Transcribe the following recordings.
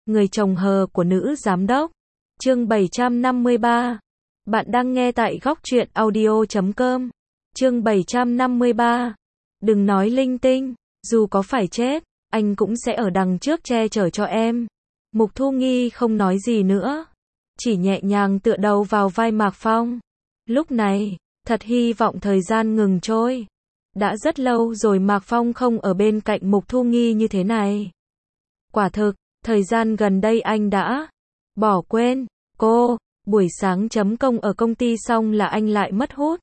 Người chồng hờ của nữ giám đốc. Chương 753. Bạn đang nghe tại góc truyện audio.com. Chương 753. Đừng nói linh tinh, dù có phải chết, anh cũng sẽ ở đằng trước che chở cho em. Mục Thu Nghi không nói gì nữa, chỉ nhẹ nhàng tựa đầu vào vai Mạc Phong. Lúc này, thật hy vọng thời gian ngừng trôi. Đã rất lâu rồi Mạc Phong không ở bên cạnh Mục Thu Nghi như thế này. Quả thực, thời gian gần đây anh đã bỏ quên cô. Buổi sáng chấm công ở công ty xong là anh lại mất hút.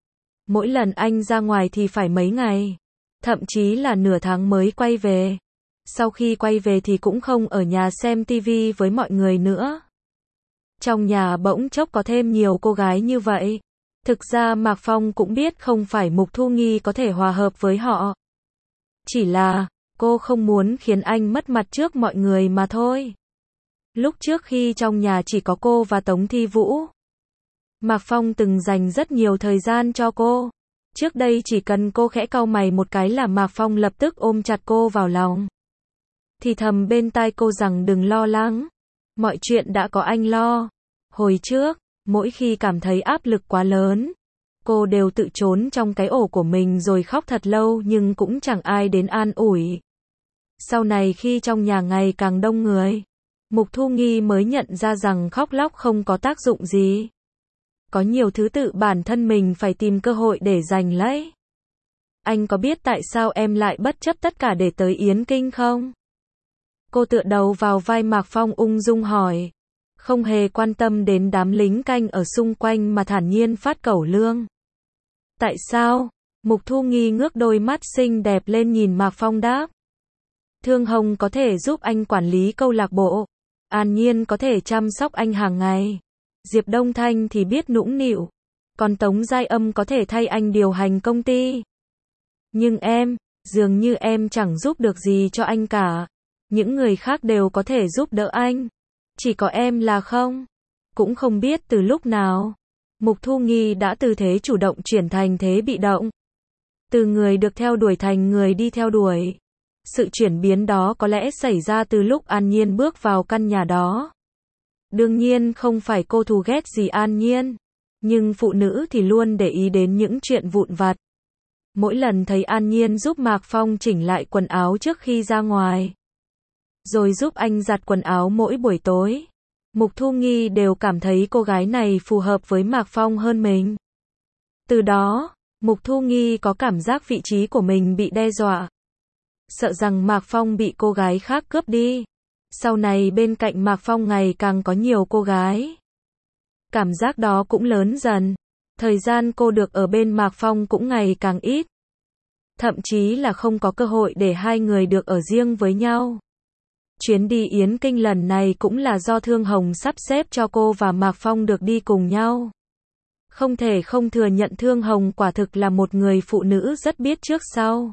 Mỗi lần anh ra ngoài thì phải mấy ngày, thậm chí là nửa tháng mới quay về. Sau khi quay về thì cũng không ở nhà xem tivi với mọi người nữa. Trong nhà bỗng chốc có thêm nhiều cô gái như vậy. Thực ra Mạc Phong cũng biết không phải Mục Thu Nghi có thể hòa hợp với họ. Chỉ là, cô không muốn khiến anh mất mặt trước mọi người mà thôi. Lúc trước khi trong nhà chỉ có cô và Tống Thi Vũ, Mạc Phong từng dành rất nhiều thời gian cho cô. Trước đây chỉ cần cô khẽ cau mày một cái là Mạc Phong lập tức ôm chặt cô vào lòng. Thì thầm bên tai cô rằng đừng lo lắng, mọi chuyện đã có anh lo. Hồi trước, mỗi khi cảm thấy áp lực quá lớn, cô đều tự trốn trong cái ổ của mình rồi khóc thật lâu nhưng cũng chẳng ai đến an ủi. Sau này khi trong nhà ngày càng đông người, Mục Thu Nghi mới nhận ra rằng khóc lóc không có tác dụng gì. Có nhiều thứ tự bản thân mình phải tìm cơ hội để giành lấy. Anh có biết tại sao em lại bất chấp tất cả để tới Yến Kinh không? Cô tựa đầu vào vai Mạc Phong ung dung hỏi, không hề quan tâm đến đám lính canh ở xung quanh mà thản nhiên phát cẩu lương. Tại sao? Mục Thu Nghi ngước đôi mắt xinh đẹp lên nhìn Mạc Phong đáp. Thương Hồng có thể giúp anh quản lý câu lạc bộ, An Nhiên có thể chăm sóc anh hàng ngày, Diệp Đông Thanh thì biết nũng nịu, còn Tống Giai Âm có thể thay anh điều hành công ty. Nhưng em, dường như em chẳng giúp được gì cho anh cả. Những người khác đều có thể giúp đỡ anh, chỉ có em là không. Cũng không biết từ lúc nào, Mục Thu Nghi đã từ thế chủ động chuyển thành thế bị động. Từ người được theo đuổi thành người đi theo đuổi. Sự chuyển biến đó có lẽ xảy ra từ lúc An Nhiên bước vào căn nhà đó. Đương nhiên không phải cô thù ghét gì An Nhiên, nhưng phụ nữ thì luôn để ý đến những chuyện vụn vặt. Mỗi lần thấy An Nhiên giúp Mạc Phong chỉnh lại quần áo trước khi ra ngoài, rồi giúp anh giặt quần áo mỗi buổi tối, Mục Thu Nghi đều cảm thấy cô gái này phù hợp với Mạc Phong hơn mình. Từ đó, Mục Thu Nghi có cảm giác vị trí của mình bị đe dọa. Sợ rằng Mạc Phong bị cô gái khác cướp đi. Sau này bên cạnh Mạc Phong ngày càng có nhiều cô gái. Cảm giác đó cũng lớn dần. Thời gian cô được ở bên Mạc Phong cũng ngày càng ít. Thậm chí là không có cơ hội để hai người được ở riêng với nhau. Chuyến đi Yến Kinh lần này cũng là do Thương Hồng sắp xếp cho cô và Mạc Phong được đi cùng nhau. Không thể không thừa nhận Thương Hồng quả thực là một người phụ nữ rất biết trước sau.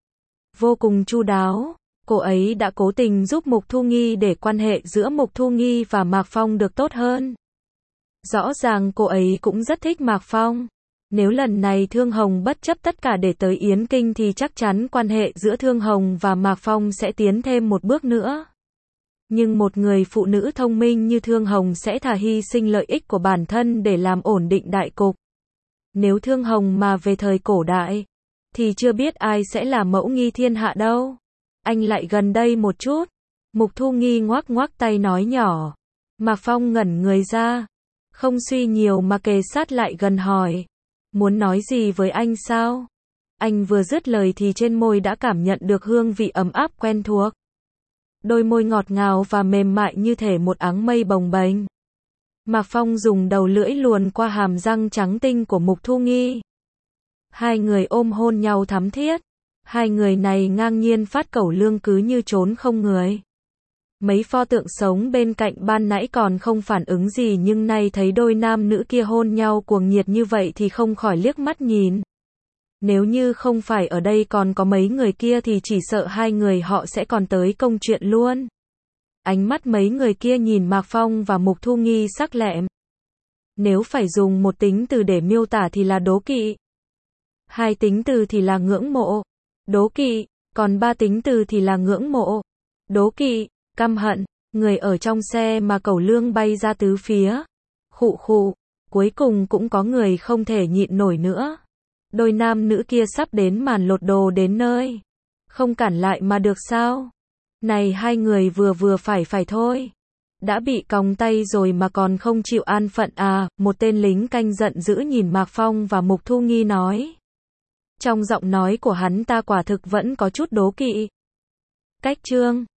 Vô cùng chu đáo, cô ấy đã cố tình giúp Mục Thu Nghi để quan hệ giữa Mục Thu Nghi và Mạc Phong được tốt hơn. Rõ ràng cô ấy cũng rất thích Mạc Phong. Nếu lần này Thương Hồng bất chấp tất cả để tới Yến Kinh thì chắc chắn quan hệ giữa Thương Hồng và Mạc Phong sẽ tiến thêm một bước nữa. Nhưng một người phụ nữ thông minh như Thương Hồng sẽ thà hy sinh lợi ích của bản thân để làm ổn định đại cục. Nếu Thương Hồng mà về thời cổ đại, thì chưa biết ai sẽ là mẫu nghi thiên hạ đâu. Anh lại gần đây một chút. Mục Thu Nghi ngoắc ngoắc tay nói nhỏ. Mạc Phong ngẩn người ra, không suy nhiều mà kề sát lại gần hỏi. Muốn nói gì với anh sao? Anh vừa dứt lời thì trên môi đã cảm nhận được hương vị ấm áp quen thuộc. Đôi môi ngọt ngào và mềm mại như thể một áng mây bồng bềnh. Mạc Phong dùng đầu lưỡi luồn qua hàm răng trắng tinh của Mục Thu Nghi. Hai người ôm hôn nhau thắm thiết. Hai người này ngang nhiên phát cẩu lương cứ như trốn không người. Mấy pho tượng sống bên cạnh ban nãy còn không phản ứng gì nhưng nay thấy đôi nam nữ kia hôn nhau cuồng nhiệt như vậy thì không khỏi liếc mắt nhìn. Nếu như không phải ở đây còn có mấy người kia thì chỉ sợ hai người họ sẽ còn tới công chuyện luôn. Ánh mắt mấy người kia nhìn Mạc Phong và Mục Thu Nghi sắc lẹm. Nếu phải dùng một tính từ để miêu tả thì là đố kỵ. Hai tính từ thì là ngưỡng mộ, đố kỵ, còn ba tính từ thì là ngưỡng mộ, đố kỵ, căm hận. Người ở trong xe mà cẩu lương bay ra tứ phía. Khụ khụ, cuối cùng cũng có người không thể nhịn nổi nữa. Đôi nam nữ kia sắp đến màn lột đồ đến nơi. Không cản lại mà được sao? Này hai người vừa vừa phải thôi. Đã bị còng tay rồi mà còn không chịu an phận à, một tên lính canh giận dữ nhìn Mạc Phong và Mục Thu Nghi nói. Trong giọng nói của hắn ta quả thực vẫn có chút đố kỵ. Cách chương